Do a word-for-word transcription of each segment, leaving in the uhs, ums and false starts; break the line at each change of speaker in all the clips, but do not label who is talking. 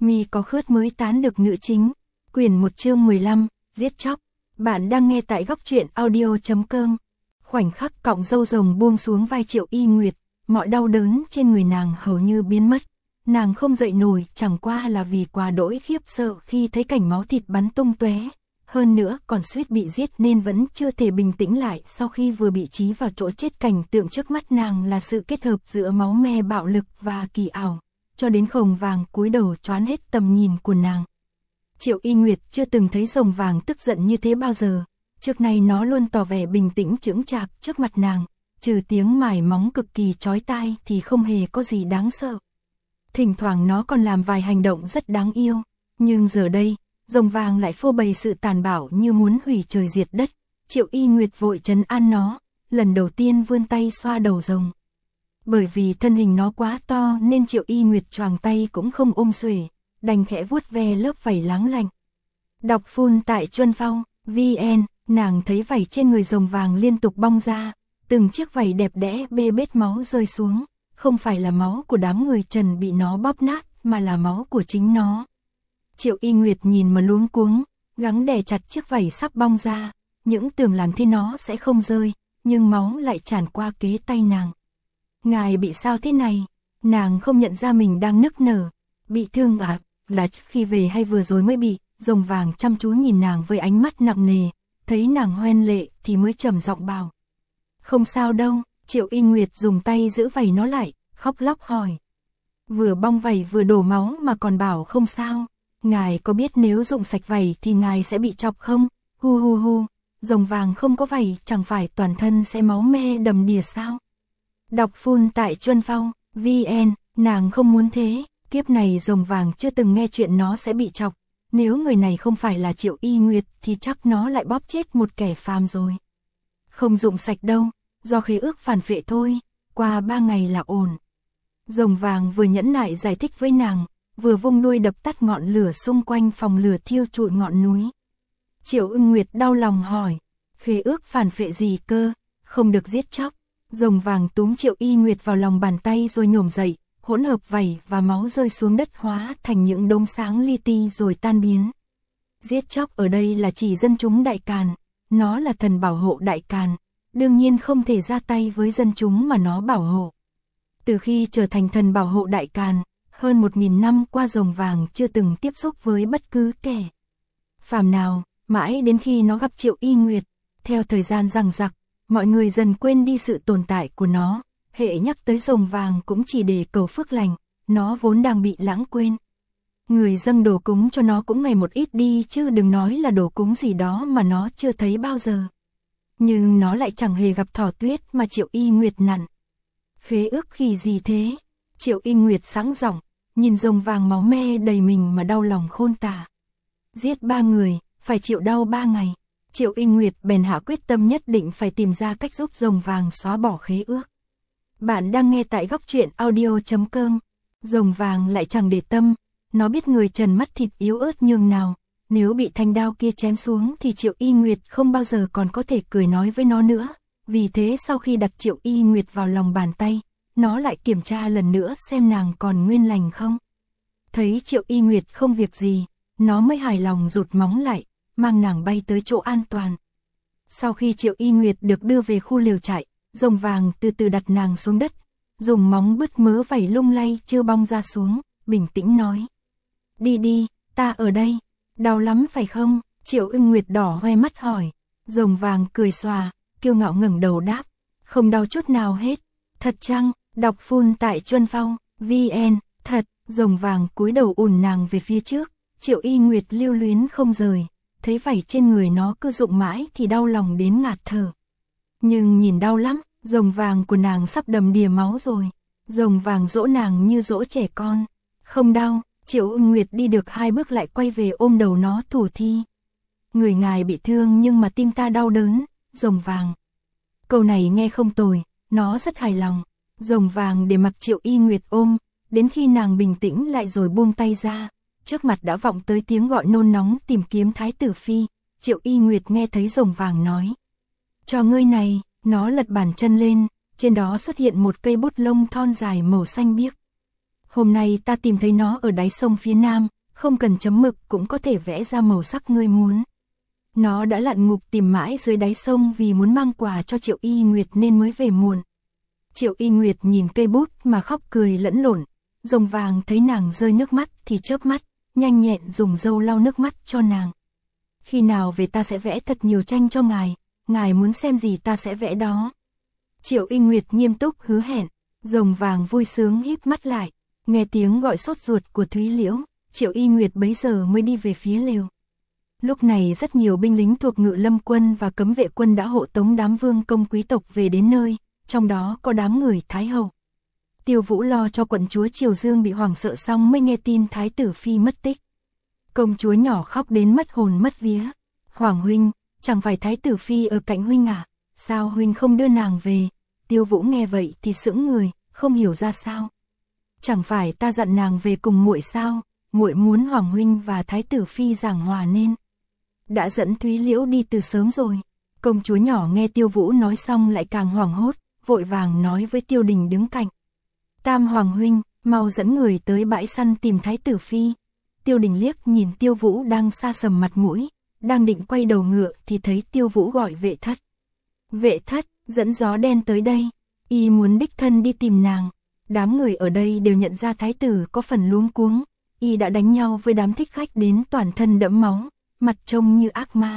Mi có khướt mới tán được nữ chính. Quyển một chương mười lăm, giết chóc. Bạn đang nghe tại góc truyện audio chấm com. Khoảnh khắc cọng râu rồng buông xuống vai Triệu Y Nguyệt, mọi đau đớn trên người nàng hầu như biến mất. Nàng không dậy nổi, chẳng qua là vì quá đỗi khiếp sợ khi thấy cảnh máu thịt bắn tung tóe. Hơn nữa còn suýt bị giết nên vẫn chưa thể bình tĩnh lại sau khi vừa bị trí vào chỗ chết. Cảnh tượng trước mắt nàng là sự kết hợp giữa máu me bạo lực và kỳ ảo, cho đến Rồng Vàng cúi đầu choán hết tầm nhìn của nàng. Triệu Y Nguyệt chưa từng thấy Rồng Vàng tức giận như thế bao giờ. Trước nay nó luôn tỏ vẻ bình tĩnh chững chạc trước mặt nàng, trừ tiếng mài móng cực kỳ chói tai thì không hề có gì đáng sợ. Thỉnh thoảng nó còn làm vài hành động rất đáng yêu, nhưng giờ đây, Rồng Vàng lại phô bày sự tàn bạo như muốn hủy trời diệt đất. Triệu Y Nguyệt vội trấn an nó, lần đầu tiên vươn tay xoa đầu rồng. Bởi vì thân hình nó quá to nên Triệu Y Nguyệt choàng tay cũng không ôm xuể, đành khẽ vuốt ve lớp vảy láng lạnh. Đọc full tại Chuân Phong, vê en, nàng thấy vảy trên người Rồng Vàng liên tục bong ra, từng chiếc vảy đẹp đẽ bê bết máu rơi xuống, không phải là máu của đám người Trần bị nó bóp nát, mà là máu của chính nó. Triệu Y Nguyệt nhìn mà luống cuống, gắng đè chặt chiếc vảy sắp bong ra, những tưởng làm thế nó sẽ không rơi, nhưng máu lại tràn qua kế tay nàng. Ngài bị sao thế này? Nàng không nhận ra mình đang nức nở. Bị thương à? Là khi về hay vừa rồi mới bị? Rồng Vàng chăm chú nhìn nàng với ánh mắt nặng nề, thấy nàng hoen lệ thì mới trầm giọng bảo. Không sao đâu. Triệu Y Nguyệt dùng tay giữ vảy nó lại, khóc lóc hỏi. Vừa bong vảy vừa đổ máu mà còn bảo không sao. Ngài có biết nếu dụng sạch vảy thì ngài sẽ bị chọc không? Hu hu hu. Rồng Vàng không có vảy chẳng phải toàn thân sẽ máu me đầm đìa sao? Đọc full tại Chuân Phong, vê en, nàng không muốn thế. Kiếp này Rồng Vàng chưa từng nghe chuyện nó sẽ bị chọc. Nếu người này không phải là Triệu Y Nguyệt thì chắc nó lại bóp chết một kẻ phàm rồi. Không dụng sạch đâu, do khế ước phản phệ thôi, qua ba ngày là ổn. Rồng Vàng vừa nhẫn nại giải thích với nàng, vừa vung đuôi đập tắt ngọn lửa xung quanh phòng lửa thiêu trụi ngọn núi. Triệu Y Nguyệt đau lòng hỏi, khế ước phản phệ gì cơ, không được giết chóc. Rồng Vàng túm Triệu Y Nguyệt vào lòng bàn tay rồi nhổm dậy, hỗn hợp vảy và máu rơi xuống đất hóa thành những đốm sáng li ti rồi tan biến. Giết chóc ở đây là chỉ dân chúng Đại Càn, nó là thần bảo hộ Đại Càn, đương nhiên không thể ra tay với dân chúng mà nó bảo hộ. Từ khi trở thành thần bảo hộ Đại Càn, hơn một nghìn năm qua Rồng Vàng chưa từng tiếp xúc với bất cứ kẻ phàm nào, mãi đến khi nó gặp Triệu Y Nguyệt. Theo thời gian dằng dặc, mọi người dần quên đi sự tồn tại của nó, hễ nhắc tới Rồng Vàng cũng chỉ để cầu phước lành, nó vốn đang bị lãng quên. Người dâng đồ cúng cho nó cũng ngày một ít đi chứ đừng nói là đồ cúng gì đó mà nó chưa thấy bao giờ. Nhưng nó lại chẳng hề gặp Thỏ Tuyết mà Triệu Y Nguyệt nặn. Khế ước khi gì thế? Triệu Y Nguyệt sáng giọng, nhìn Rồng Vàng máu me đầy mình mà đau lòng khôn tả. Giết ba người, phải chịu đau ba ngày. Triệu Y Nguyệt bèn hạ quyết tâm nhất định phải tìm ra cách giúp Rồng Vàng xóa bỏ khế ước. Bạn đang nghe tại góc truyện audio chấm com. Rồng Vàng lại chẳng để tâm, nó biết người Trần mắt thịt yếu ớt nhường nào. Nếu bị thanh đao kia chém xuống thì Triệu Y Nguyệt không bao giờ còn có thể cười nói với nó nữa. Vì thế sau khi đặt Triệu Y Nguyệt vào lòng bàn tay, nó lại kiểm tra lần nữa xem nàng còn nguyên lành không. Thấy Triệu Y Nguyệt không việc gì, nó mới hài lòng rụt móng lại, mang nàng bay tới chỗ an toàn. Sau khi Triệu Y Nguyệt được đưa về khu liều trại, Rồng Vàng từ từ đặt nàng xuống đất, dùng móng bứt mớ vảy lung lay chưa bong ra xuống, bình tĩnh nói. Đi đi, ta ở đây. Đau lắm phải không? Triệu Y Nguyệt đỏ hoe mắt hỏi. Rồng Vàng cười xòa, kiêu ngạo ngẩng đầu đáp. Không đau chút nào hết. Thật chăng? Đọc full tại Chuân Phong, vê en, thật. Rồng Vàng cúi đầu ùn nàng về phía trước. Triệu Y Nguyệt lưu luyến không rời. Thấy vảy trên người nó cứ rụng mãi thì đau lòng đến ngạt thở. Nhưng nhìn đau lắm, Rồng Vàng của nàng sắp đầm đìa máu rồi. Rồng Vàng dỗ nàng như dỗ trẻ con. Không đau. Triệu Y Nguyệt đi được hai bước lại quay về ôm đầu nó thủ thi. Người ngài bị thương nhưng mà tim ta đau đớn, Rồng Vàng. Câu này nghe không tồi, nó rất hài lòng. Rồng Vàng để mặc Triệu Y Nguyệt ôm, đến khi nàng bình tĩnh lại rồi buông tay ra. Trước mặt đã vọng tới tiếng gọi nôn nóng tìm kiếm Thái tử Phi. Triệu Y Nguyệt nghe thấy Rồng Vàng nói. Cho ngươi này, nó lật bàn chân lên, trên đó xuất hiện một cây bút lông thon dài màu xanh biếc. Hôm nay ta tìm thấy nó ở đáy sông phía nam, không cần chấm mực cũng có thể vẽ ra màu sắc ngươi muốn. Nó đã lặn ngục tìm mãi dưới đáy sông vì muốn mang quà cho Triệu Y Nguyệt nên mới về muộn. Triệu Y Nguyệt nhìn cây bút mà khóc cười lẫn lộn, Rồng Vàng thấy nàng rơi nước mắt thì chớp mắt, nhanh nhẹn dùng dâu lau nước mắt cho nàng. Khi nào về ta sẽ vẽ thật nhiều tranh cho ngài, ngài muốn xem gì ta sẽ vẽ đó. Triệu Y Nguyệt nghiêm túc hứa hẹn, Rồng Vàng vui sướng híp mắt lại, nghe tiếng gọi sốt ruột của Thúy Liễu, Triệu Y Nguyệt bấy giờ mới đi về phía lều. Lúc này rất nhiều binh lính thuộc Ngự Lâm quân và Cấm Vệ quân đã hộ tống đám vương công quý tộc về đến nơi, trong đó có đám người Thái hậu. Tiêu Vũ lo cho quận chúa Triều Dương bị hoảng sợ xong mới nghe tin Thái tử Phi mất tích. Công chúa nhỏ khóc đến mất hồn mất vía. Hoàng huynh, chẳng phải Thái tử Phi ở cạnh huynh à, sao huynh không đưa nàng về? Tiêu Vũ nghe vậy thì sững người, không hiểu ra sao. Chẳng phải ta dặn nàng về cùng muội sao, muội muốn Hoàng huynh và Thái tử Phi giảng hòa nên. Đã dẫn Thúy Liễu đi từ sớm rồi. Công chúa nhỏ nghe Tiêu Vũ nói xong lại càng hoảng hốt, vội vàng nói với Tiêu Đình đứng cạnh. Tam Hoàng huynh, mau dẫn người tới bãi săn tìm Thái tử Phi. Tiêu Đình liếc nhìn Tiêu Vũ đang sa sầm mặt mũi, đang định quay đầu ngựa thì thấy Tiêu Vũ gọi vệ thất. Vệ thất, dẫn Gió Đen tới đây, y muốn đích thân đi tìm nàng. Đám người ở đây đều nhận ra thái tử có phần luống cuống, y đã đánh nhau với đám thích khách đến toàn thân đẫm máu, mặt trông như ác ma.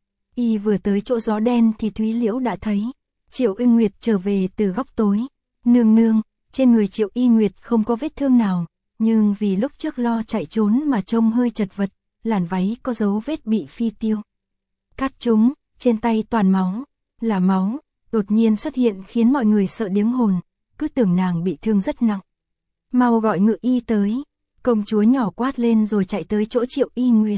Y vừa tới chỗ Gió Đen thì Thúy Liễu đã thấy Triệu Y Nguyệt trở về từ góc tối. Nương nương, trên người Triệu Y Nguyệt không có vết thương nào, nhưng vì lúc trước lo chạy trốn mà trông hơi chật vật, làn váy có dấu vết bị phi tiêu cắt trúng, trên tay toàn máu, là máu, đột nhiên xuất hiện khiến mọi người sợ điếng hồn, cứ tưởng nàng bị thương rất nặng. Mau gọi ngự y tới, công chúa nhỏ quát lên rồi chạy tới chỗ Triệu Y Nguyệt.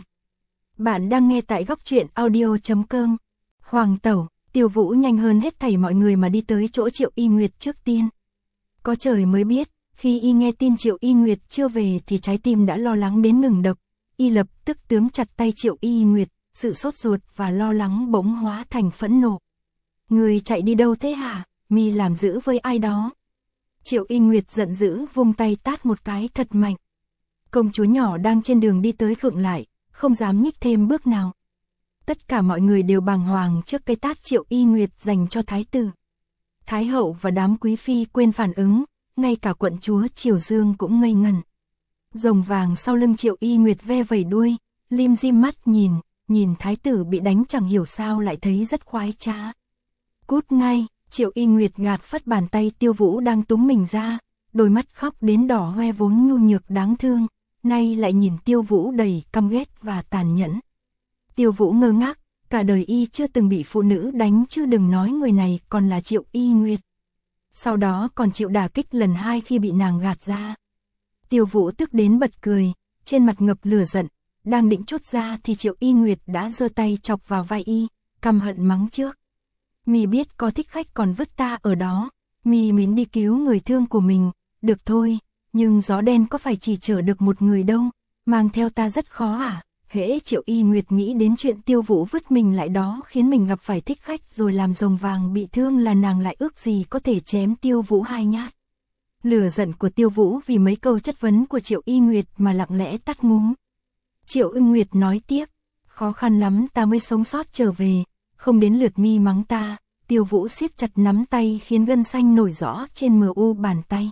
Bạn đang nghe tại góc truyện audio chấm com. Hoàng tẩu, Tiêu Vũ nhanh hơn hết thảy mọi người mà đi tới chỗ Triệu Y Nguyệt trước tiên. Có trời mới biết, khi y nghe tin Triệu Y Nguyệt chưa về thì trái tim đã lo lắng đến ngừng đập, y lập tức túm chặt tay Triệu Y Nguyệt, sự sốt ruột và lo lắng bỗng hóa thành phẫn nộ. Người chạy đi đâu thế hả, mi làm dữ với ai đó? Triệu Y Nguyệt giận dữ vung tay tát một cái thật mạnh. Công chúa nhỏ đang trên đường đi tới khựng lại, không dám nhích thêm bước nào. Tất cả mọi người đều bàng hoàng trước cái tát Triệu Y Nguyệt dành cho thái tử. Thái hậu và đám quý phi quên phản ứng, ngay cả quận chúa Triều Dương cũng ngây ngẩn. Rồng Vàng sau lưng Triệu Y Nguyệt ve vẩy đuôi, lim dim mắt nhìn, nhìn thái tử bị đánh chẳng hiểu sao lại thấy rất khoái trá. Cút ngay, Triệu Y Nguyệt gạt phất bàn tay Tiêu Vũ đang túm mình ra, đôi mắt khóc đến đỏ hoe vốn nhu nhược đáng thương, nay lại nhìn Tiêu Vũ đầy căm ghét và tàn nhẫn. Tiêu Vũ ngơ ngác, cả đời y chưa từng bị phụ nữ đánh chứ đừng nói người này còn là Triệu Y Nguyệt. Sau đó còn chịu đả kích lần hai khi bị nàng gạt ra. Tiêu Vũ tức đến bật cười, trên mặt ngập lửa giận, đang định chốt ra thì Triệu Y Nguyệt đã giơ tay chọc vào vai y, căm hận mắng trước. Mi biết có thích khách còn vứt ta ở đó, mi muốn đi cứu người thương của mình, được thôi, nhưng Gió Đen có phải chỉ chở được một người đâu, mang theo ta rất khó à? Hễ Triệu Y Nguyệt nghĩ đến chuyện Tiêu Vũ vứt mình lại đó khiến mình gặp phải thích khách rồi làm Rồng Vàng bị thương là nàng lại ước gì có thể chém Tiêu Vũ hai nhát. Lửa giận của Tiêu Vũ vì mấy câu chất vấn của Triệu Y Nguyệt mà lặng lẽ tắt ngúm. Triệu Y Nguyệt nói tiếp, khó khăn lắm ta mới sống sót trở về, không đến lượt mi mắng ta. Tiêu Vũ siết chặt nắm tay khiến gân xanh nổi rõ trên mờ u bàn tay.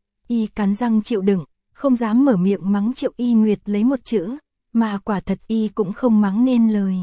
Y cắn răng chịu đựng, không dám mở miệng mắng Triệu Y Nguyệt lấy một chữ, mà quả thật y cũng không mắng nên lời.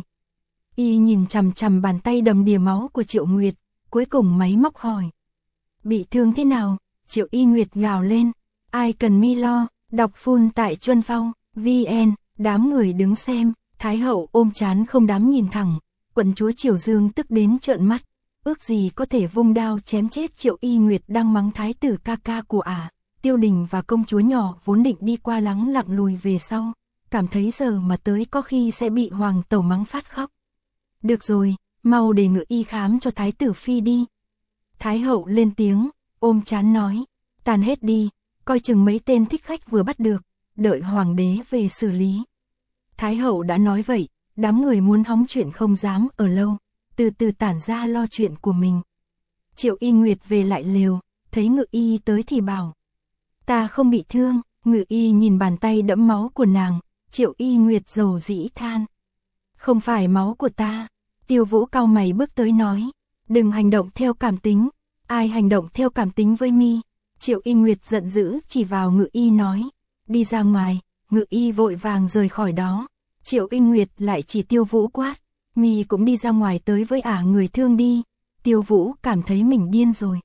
Y nhìn chằm chằm bàn tay đầm đìa máu của Triệu Nguyệt, cuối cùng máy móc hỏi. Bị thương thế nào? Triệu Y Nguyệt gào lên. Ai cần mi lo, đọc full tại Chuân Phong, vn, đám người đứng xem, Thái hậu ôm trán không dám nhìn thẳng, quận chúa Triều Dương tức đến trợn mắt, ước gì có thể vung đao chém chết Triệu Y Nguyệt đang mắng thái tử ca ca của ả. À. Tiêu Đình và công chúa nhỏ vốn định đi qua lắng lặng lùi về sau, cảm thấy giờ mà tới có khi sẽ bị hoàng tẩu mắng phát khóc. Được rồi, mau để ngự y khám cho thái tử Phi đi. Thái hậu lên tiếng, ôm trán nói, tàn hết đi, coi chừng mấy tên thích khách vừa bắt được, đợi hoàng đế về xử lý. Thái hậu đã nói vậy, đám người muốn hóng chuyện không dám ở lâu, từ từ tản ra lo chuyện của mình. Triệu Y Nguyệt về lại lều, thấy ngự y tới thì bảo, ta không bị thương, Ngự y nhìn bàn tay đẫm máu của nàng, Triệu Y Nguyệt dầu dĩ than. Không phải máu của ta. Tiêu Vũ cau mày bước tới nói. Đừng hành động theo cảm tính. Ai hành động theo cảm tính với mi? Triệu Y Nguyệt giận dữ chỉ vào Ngự y nói. Đi ra ngoài. Ngự y vội vàng rời khỏi đó. Triệu Y Nguyệt lại chỉ Tiêu Vũ quát. Mi cũng đi ra ngoài tới với ả người thương đi. Tiêu Vũ cảm thấy mình điên rồi.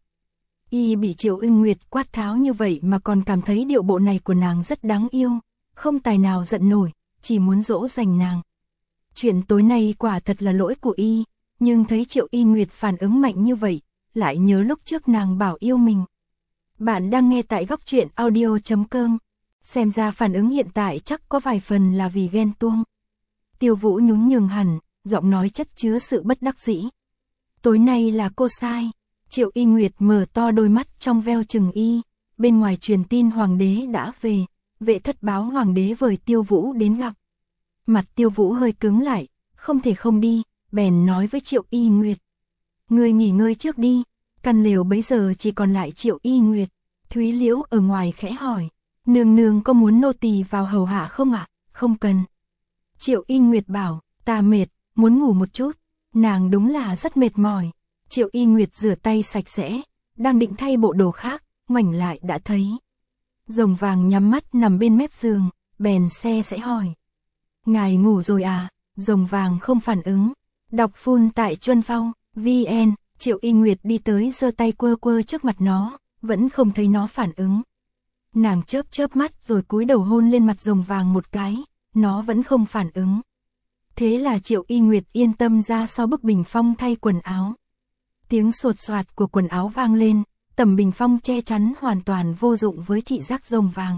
Y bị Triệu Y Nguyệt quát tháo như vậy mà còn cảm thấy điệu bộ này của nàng rất đáng yêu. Không tài nào giận nổi, chỉ muốn dỗ dành nàng. Chuyện tối nay quả thật là lỗi của Y, nhưng thấy Triệu Y Nguyệt phản ứng mạnh như vậy, lại nhớ lúc trước nàng bảo yêu mình. Bạn đang nghe tại góc truyện audio chấm com. Xem ra phản ứng hiện tại chắc có vài phần là vì ghen tuông. Tiêu Vũ nhún nhường hẳn, giọng nói chất chứa sự bất đắc dĩ. Tối nay là cô sai. Triệu Y Nguyệt mở to đôi mắt trong veo chừng Y. Bên ngoài truyền tin hoàng đế đã về. Vệ thất báo hoàng đế vời Tiêu Vũ đến gặp. Mặt Tiêu Vũ hơi cứng lại, không thể không đi, bèn nói với Triệu Y Nguyệt. Ngươi nghỉ ngơi trước đi. Căn lều bấy giờ chỉ còn lại Triệu Y Nguyệt. Thúy Liễu ở ngoài khẽ hỏi. Nương nương có muốn nô tỳ vào hầu hạ không ạ? À? Không cần. Triệu Y Nguyệt bảo, ta mệt, muốn ngủ một chút. Nàng đúng là rất mệt mỏi. Triệu Y Nguyệt rửa tay sạch sẽ, đang định thay bộ đồ khác, ngoảnh lại đã thấy. Rồng vàng nhắm mắt nằm bên mép giường, bèn xe sẽ hỏi. Ngài ngủ rồi à? Rồng vàng không phản ứng. Đọc full tại Chuân Phong, vn. Triệu Y Nguyệt đi tới giơ tay quơ quơ trước mặt nó, vẫn không thấy nó phản ứng. Nàng chớp chớp mắt rồi cúi đầu hôn lên mặt rồng vàng một cái, nó vẫn không phản ứng. Thế là Triệu Y Nguyệt yên tâm ra sau bức bình phong thay quần áo. Tiếng sột soạt của quần áo vang lên, tấm bình phong che chắn hoàn toàn vô dụng với thị giác rồng vàng.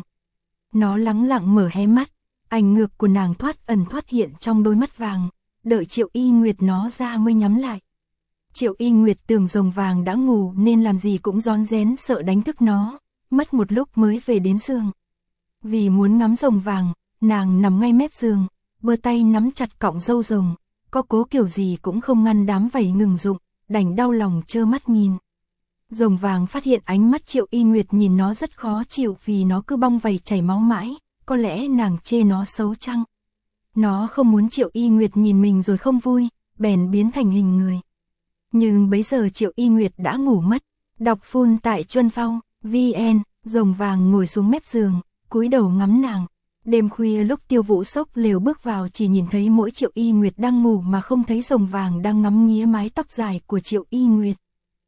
Nó lắng lặng mở hé mắt, ảnh ngược của nàng thoát ẩn thoát hiện trong đôi mắt vàng, đợi Triệu Y Nguyệt nó ra mới nhắm lại. Triệu Y Nguyệt tưởng rồng vàng đã ngủ nên làm gì cũng rón rén sợ đánh thức nó, mất một lúc mới về đến giường. Vì muốn ngắm rồng vàng, nàng nằm ngay mép giường, bơ tay nắm chặt cọng râu rồng, có cố kiểu gì cũng không ngăn đám vảy ngừng rụng, đành đau lòng trơ mắt nhìn. Rồng vàng phát hiện ánh mắt Triệu Y Nguyệt nhìn nó rất khó chịu vì nó cứ bong vảy chảy máu mãi, có lẽ nàng chê nó xấu chăng? Nó không muốn Triệu Y Nguyệt nhìn mình rồi không vui, bèn biến thành hình người. Nhưng bấy giờ Triệu Y Nguyệt đã ngủ mất. Đọc full tại Chuân Phong, vn. Rồng vàng ngồi xuống mép giường, cúi đầu ngắm nàng. Đêm khuya lúc Tiêu Vũ sốc lều bước vào chỉ nhìn thấy mỗi Triệu Y Nguyệt đang ngủ mà không thấy rồng vàng đang ngắm nghía mái tóc dài của Triệu Y Nguyệt.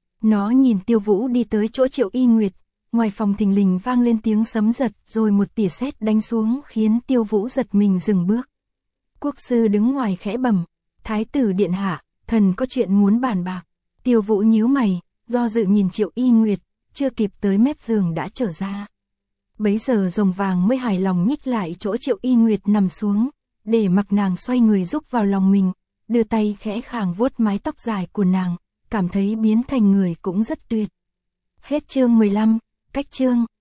Nó nhìn Tiêu Vũ đi tới chỗ Triệu Y Nguyệt, ngoài phòng thình lình vang lên tiếng sấm giật rồi một tia sét đánh xuống khiến Tiêu Vũ giật mình dừng bước. Quốc sư đứng ngoài khẽ bẩm, Thái tử điện hạ, thần có chuyện muốn bàn bạc. Tiêu Vũ nhíu mày, do dự nhìn Triệu Y Nguyệt, chưa kịp tới mép giường đã trở ra. Bấy giờ rồng vàng mới hài lòng nhích lại chỗ Triệu Y Nguyệt nằm xuống, để mặc nàng xoay người rúc vào lòng mình, đưa tay khẽ khàng vuốt mái tóc dài của nàng, cảm thấy biến thành người cũng rất tuyệt. Hết chương mười lăm, cách chương.